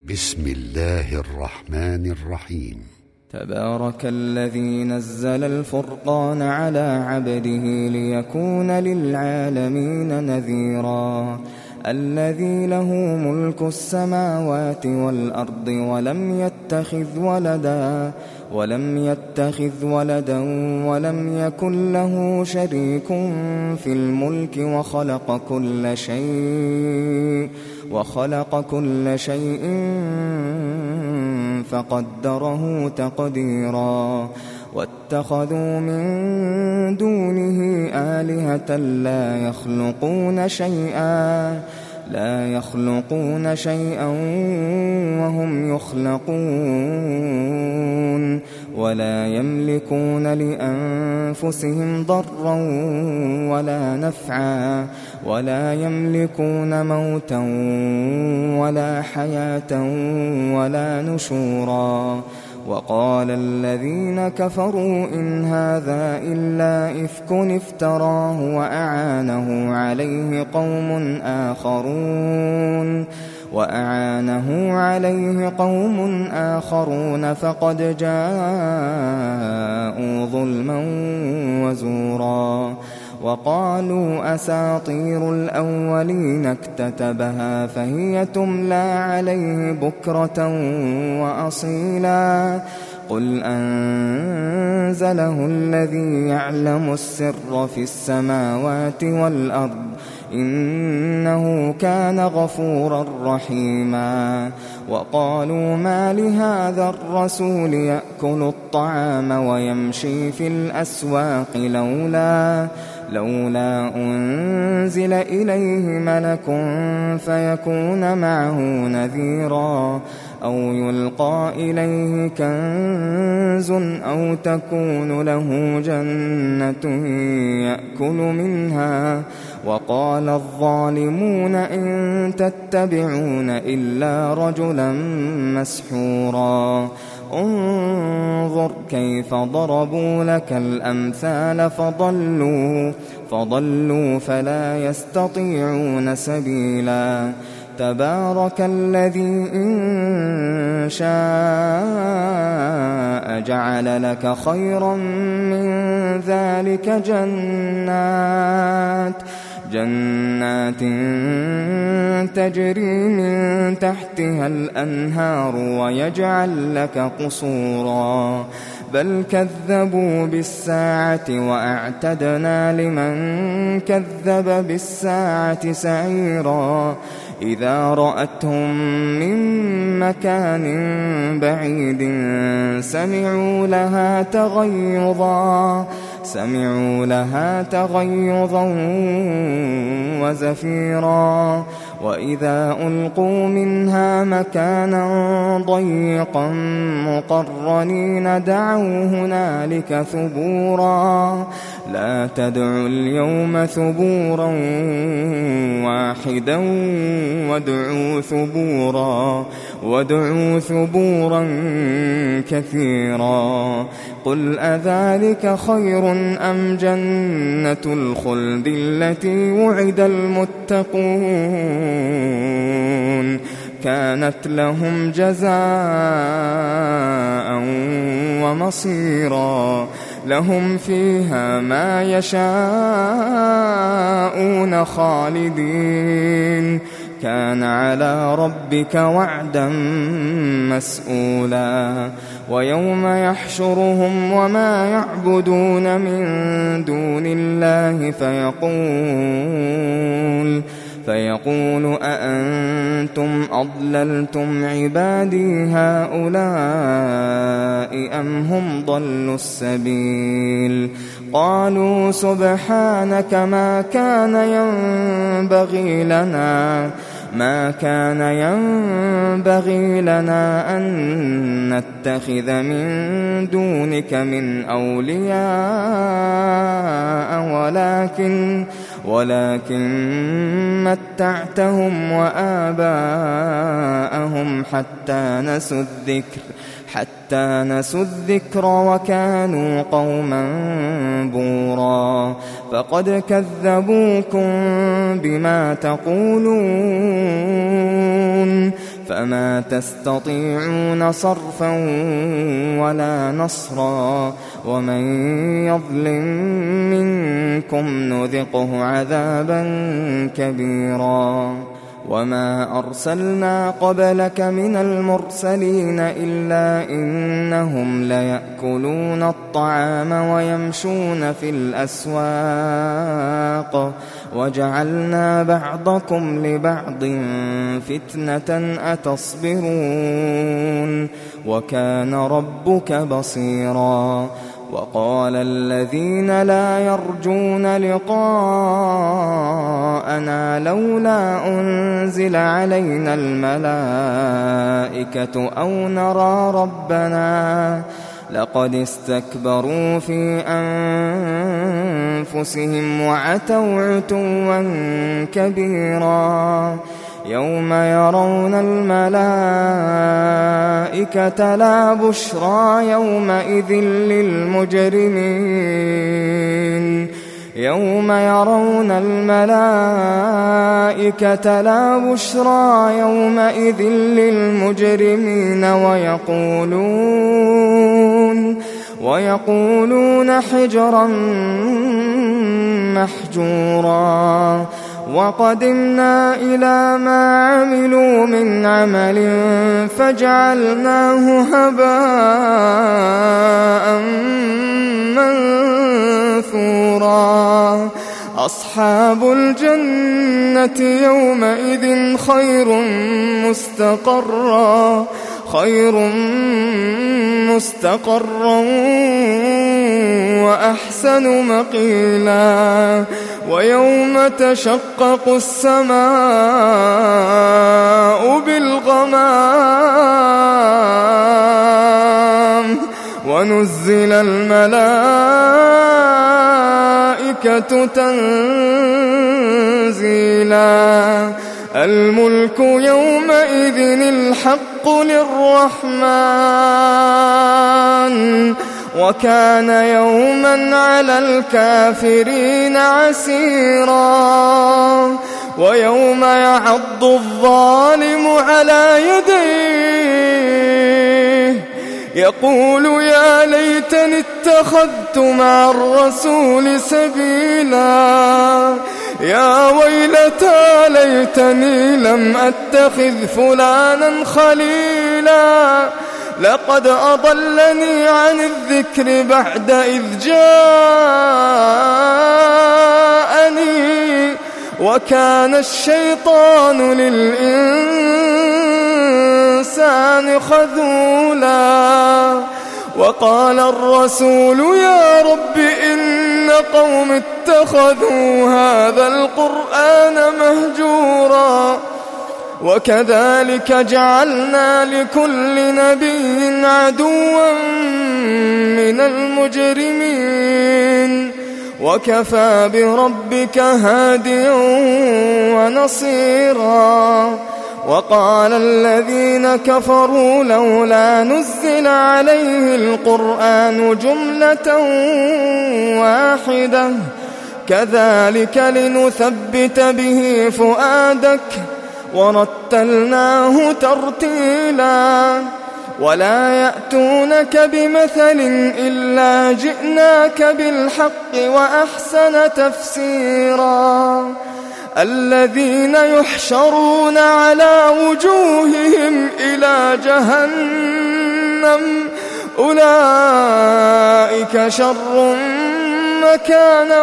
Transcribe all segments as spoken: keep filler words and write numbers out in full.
بسم الله الرحمن الرحيم. تبارك الذي نزل الفرقان على عبده ليكون للعالمين نذيرا الذي له ملك السماوات والأرض ولم يتخذ ولدا ولم يتخذ ولدا ولم يكن له شريك في الملك وخلق كل شيء وخلق كل شيء فقدره تقديرا واتخذوا من دونه آلهة لا يخلقون شيئا لا يخلقون شيئا وهم يخلقون ولا يملكون لأنفسهم ضرا ولا نفعا ولا يملكون موتا ولا حياة ولا نشورا. وقال الذين كفروا إن هذا إلا إفك افتراه وأعانه عليه قوم آخرون وأعانه عليه قوم آخرون فقد جاءوا ظلما وزورا. وقالوا أساطير الأولين اكتتبها فهي تملى عليه بكرة وأصيلا قل أنزله الذي يعلم السر في السماوات والأرض إنه كان غفورا رحيما. وقالوا ما لهذا الرسول يأكل الطعام ويمشي في الأسواق لولا لولا أنزل إليه ملك فيكون معه نذيرا أو يلقى إليه كنز أو تكون له جنة يأكل منها. وقال الظالمون إن تتبعون إلا رجلا مسحورا انظر كيف ضربوا لك الأمثال فضلوا فضلوا فلا يستطيعون سبيلا. تبارك الذي إن شاء جعل لك خيرا من ذلك جنات جنات تجري من تحتها الأنهار ويجعل لك قصورا بل كذبوا بالساعة وأعتدنا لمن كذب بالساعة سعيرا. إذا رأتهم من مكان بعيد سمعوا لها تغيظا سمعوا لها تغيظا وزفيرا. وإذا ألقوا منها مكانا ضيقا مقرنين دعوا هنالك ثبورا لا تدعوا اليوم ثبورا واحدا وادعوا ثبورا وادعوا ثبورا كثيرا. قل أذلك خير أم جنة الخلد التي وعد المتقون كانت لهم جزاء ومصيرا لهم فيها ما يشاءون خالدين كان على ربك وعدا مسئولا. ويوم يحشرهم وما يعبدون من دون الله فيقول فيقول أأنتم أضللتم عبادي هؤلاء أم هم ضلوا السبيل قالوا سبحانك ما كان ينبغي لنا ما كان ينبغي لنا أن نتخذ من دونك من أولياء ولكن ولكن متعتهم وآباءهم حتى نسوا الذكر حتى نسوا الذكر وكانوا قوما بورا فقد كذبوكم بما تقولون فما تستطيعون صرفا ولا نصرا ومن يظلم منكم نذقه عذابا كبيرا وما أرسلنا قبلك من المرسلين إلا إنهم ليأكلون الطعام ويمشون في الأسواق وجعلنا بعضكم لبعض فتنة أتصبرون وكان ربك بصيرا وقال الذين لا يرجون لقاءنا لولا أنزل علينا الملائكة أو نرى ربنا لقد استكبروا في أنفسهم وعتوا عتوا كبيرا يوم يرون الملائكة لا بشرى يومئذ للمجرمين يوم يرون الملائكة لا بشرى يومئذ للمجرمين ويقولون ويقولون حجرا محجورا وقدمنا إلى ما عملوا من عمل فجعلناه هباء منثورا أصحاب الجنة يومئذ خير مستقرا خير مستقرا وأحسن مقيلا ويوم تشقق السماء بالغمام ونزل الملائكة تنزيلا الملك يومئذ الحق للرحمن وكان يوما على الكافرين عسيرا ويوم يعض الظالم على يديه يقول يا ليتني اتخذت مع الرسول سبيلا يا ويلتى ليتني لم أتخذ فلانا خليلا لقد أضلني عن الذكر بعد إذ جاءني وكان الشيطان للإنسان خذولا وقال الرسول يا رب إن قوم اتخذوا هذا القرآن مهجورا وكذلك جعلنا لكل نبي عدوا من المجرمين وكفى بربك هاديا ونصيرا وقال الذين كفروا لولا نزل عليه القرآن جملة واحدة كذلك لنثبت به فؤادك ورتلناه ترتيلا ولا يأتونك بمثل إلا جئناك بالحق وأحسن تفسيرا الذين يحشرون على وجوههم إلى جهنم أولئك شر مكانا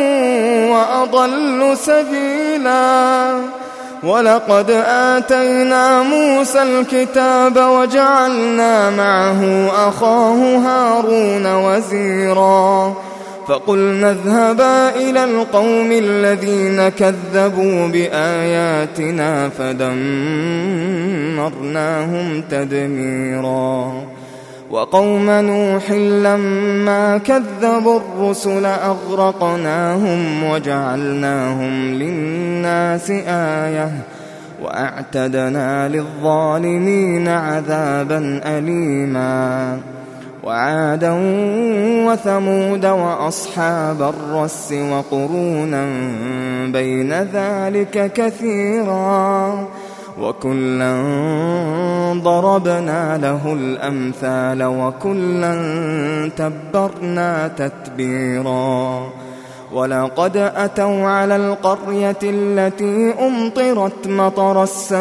وأضل سبيلا ولقد آتينا موسى الكتاب وجعلنا معه أخاه هارون وزيرا فقلنا اذهبا إلى القوم الذين كذبوا بآياتنا فدمرناهم تدميرا وقوم نوح لما كذبوا الرسل أغرقناهم وجعلناهم للناس آية وأعتدنا للظالمين عذابا أليما وعادا وثمود وأصحاب الرس وقرونا بين ذلك كثيرا وكلا ضربنا له الأمثال وكلا تبرنا تتبيرا ولقد أتوا على القرية التي أمطرت مطر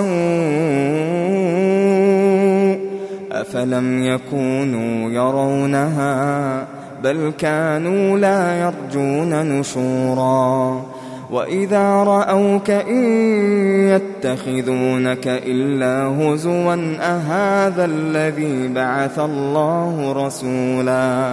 السوء أفلم يكونوا يرونها بل كانوا لا يرجون نشورا وإذا رأوك إن يتخذونك إلا هزوا أهذا الذي بعث الله رسولا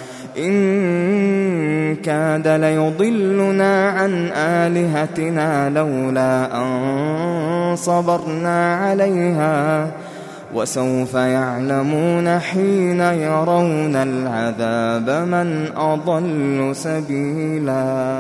إن كاد ليضلنا عن آلهتنا لولا أن صبرنا عليها وسوف يعلمون حين يرون العذاب من أضل سبيلا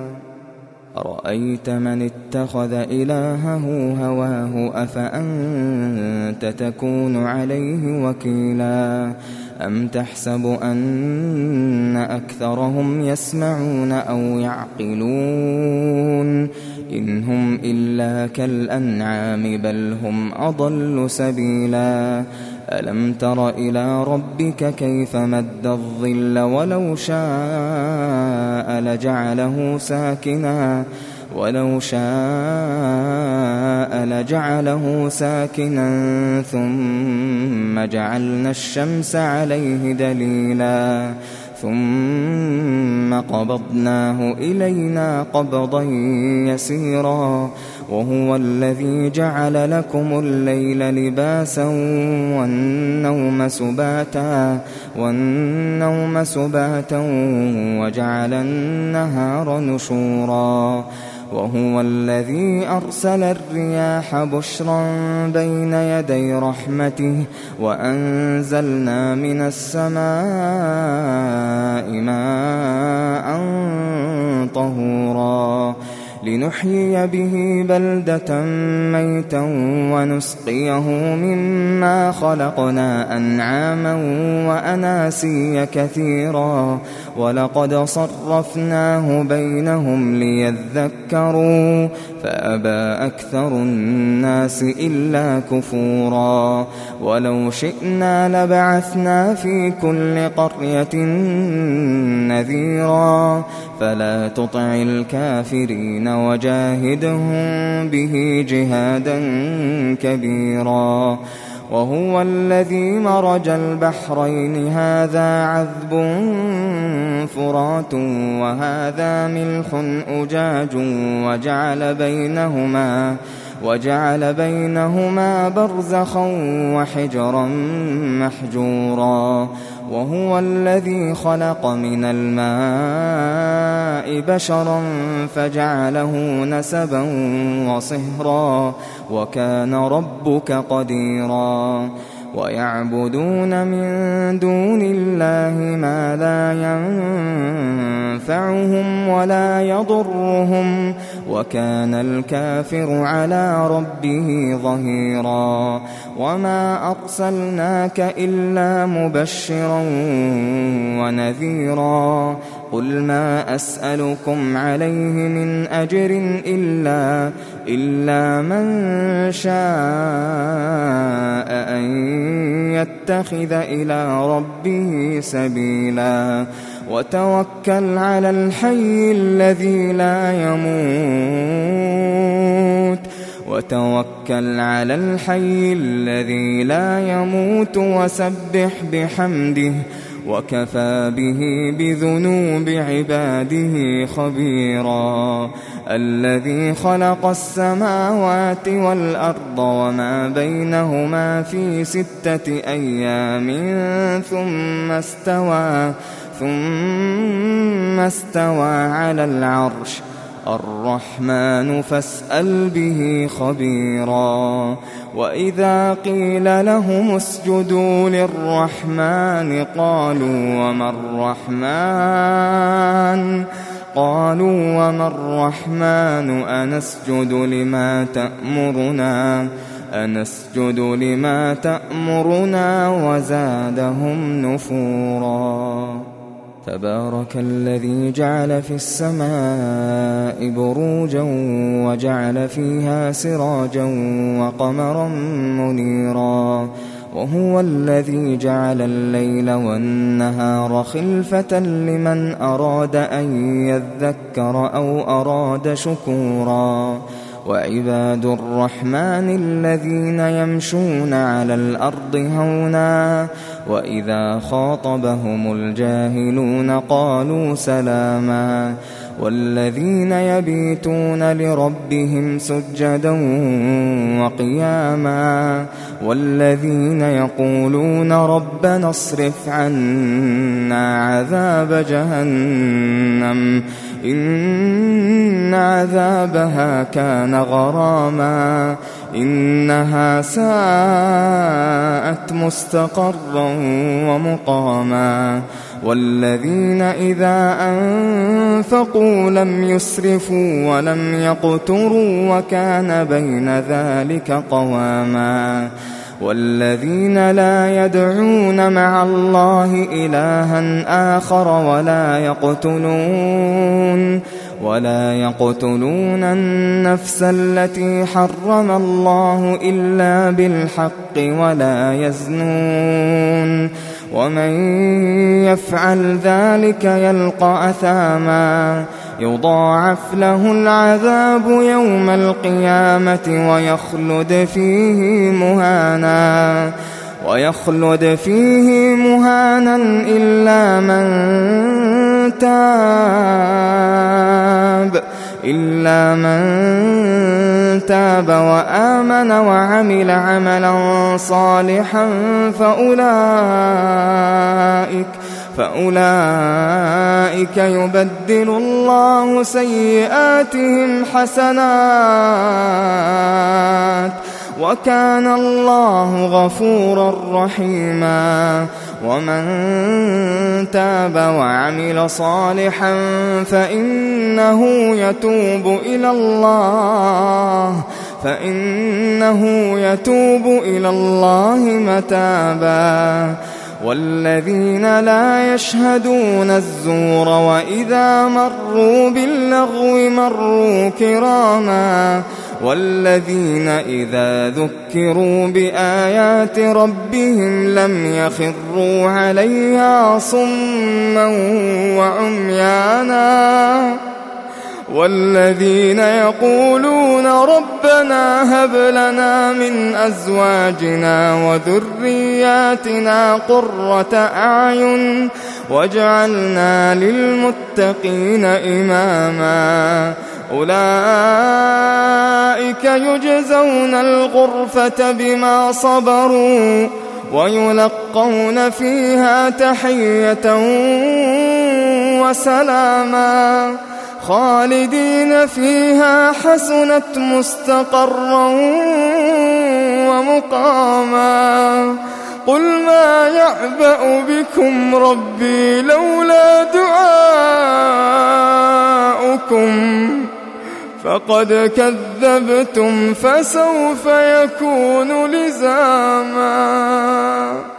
أرأيت من اتخذ إلهه هواه أفأنت تكون عليه وكيلا أم تحسب أن أكثرهم يسمعون أو يعقلون إن هم إلا كالأنعام بل هم أضل سبيلا ألم تر إلى ربك كيف مد الظل ولو شاء لجعله ساكنا ولو شاء لجعله ساكنا ثم جعلنا الشمس عليه دليلا ثم قبضناه إلينا قبضا يسيرا وهو الذي جعل لكم الليل لباسا والنوم سباتا والنوم سباتا وجعل النهار نشورا وهو الذي أرسل الرياح بشرا بين يدي رحمته وأنزلنا من السماء ماء طهورا لنحيي به بلدة ميتا ونسقيه مما خلقنا أنعاما وأناسيا كثيرا ولقد صرفناه بينهم ليذكروا فأبى أكثر الناس إلا كفورا ولو شئنا لبعثنا في كل قرية نذيرا فلا تطع الكافرين وجاهدهم به جهادا كبيرا وهو الذي مرج البحرين هذا عذب فرات وهذا ملح أجاج وجعل بينهما وجعل بينهما برزخا وحجرا محجورا وهو الذي خلق من الماء بشرا فجعله نسبا وصهرا وكان ربك قديرا ويعبدون من دون الله ما لا ينفعهم ولا يضرهم وكان الكافر على ربه ظهيرا وما أرسلناك إلا مبشرا ونذيرا قل ما أسألكم عليه من أجر إلا, إلا من شاء أن يتخذ إلى ربه سبيلا وتوكل على الحي الذي لا يموت وتوكل على الحي الذي لا يموت وسبح بحمده وكفى به بذنوب عباده خبيرا الذي خلق السماوات والأرض وما بينهما في ستة أيام ثم استوى ثم استوى على العرش الرحمن فاسأل به خبيرا وإذا قيل لهم اسجدوا للرحمن قالوا وما الرحمن قالوا وما الرحمن أنسجد لما تأمرنا أنسجد لما تأمرنا وزادهم نفورا. تبارك الذي جعل في السماء بروجا وجعل فيها سراجا وقمرا منيرا وهو الذي جعل الليل والنهار خلفة لمن أراد أن يذكر أو أراد شكورا وعباد الرحمن الذين يمشون على الأرض هونا وإذا خاطبهم الجاهلون قالوا سلاما والذين يبيتون لربهم سجدا وقياما والذين يقولون ربنا اصرف عنا عذاب جهنم إن عذابها كان غراما إنها ساءت مستقرا ومقاما والذين إذا أنفقوا لم يسرفوا ولم يقتروا وكان بين ذلك قواما والذين لا يدعون مع الله إلها آخر ولا يقتلون ولا يقتلون النفس التي حرم الله إلا بالحق ولا يزنون ومن يفعل ذلك يلقى أثاما يضاعف له العذاب يوم القيامة ويخلد فيه مهانا ويخلد فيه مهانا إلا من تاب إلا من تاب وآمن وعمل عملا صالحا فأولئك فأولئك يبدل الله سيئاتهم حسنات وكان الله غفورا رحيما ومن تاب وعمل صالحا فإنه يتوب إلى الله فإنه يتوب إلى الله متابا والذين لا يشهدون الزور وإذا مروا باللغو مروا كراما والذين إذا ذكروا بآيات ربهم لم يخروا عليها صما وعميانا والذين يقولون ربنا هب لنا من أزواجنا وذرياتنا قرة أعين واجعلنا للمتقين إماما أولئك يجزون الغرفة بما صبروا ويلقون فيها تحية وسلاما خالدين فيها حسنت مستقرا ومقاما قل ما يعبأ بكم ربي لولا دعاؤكم فقد كذبتم فسوف يكون لزاما.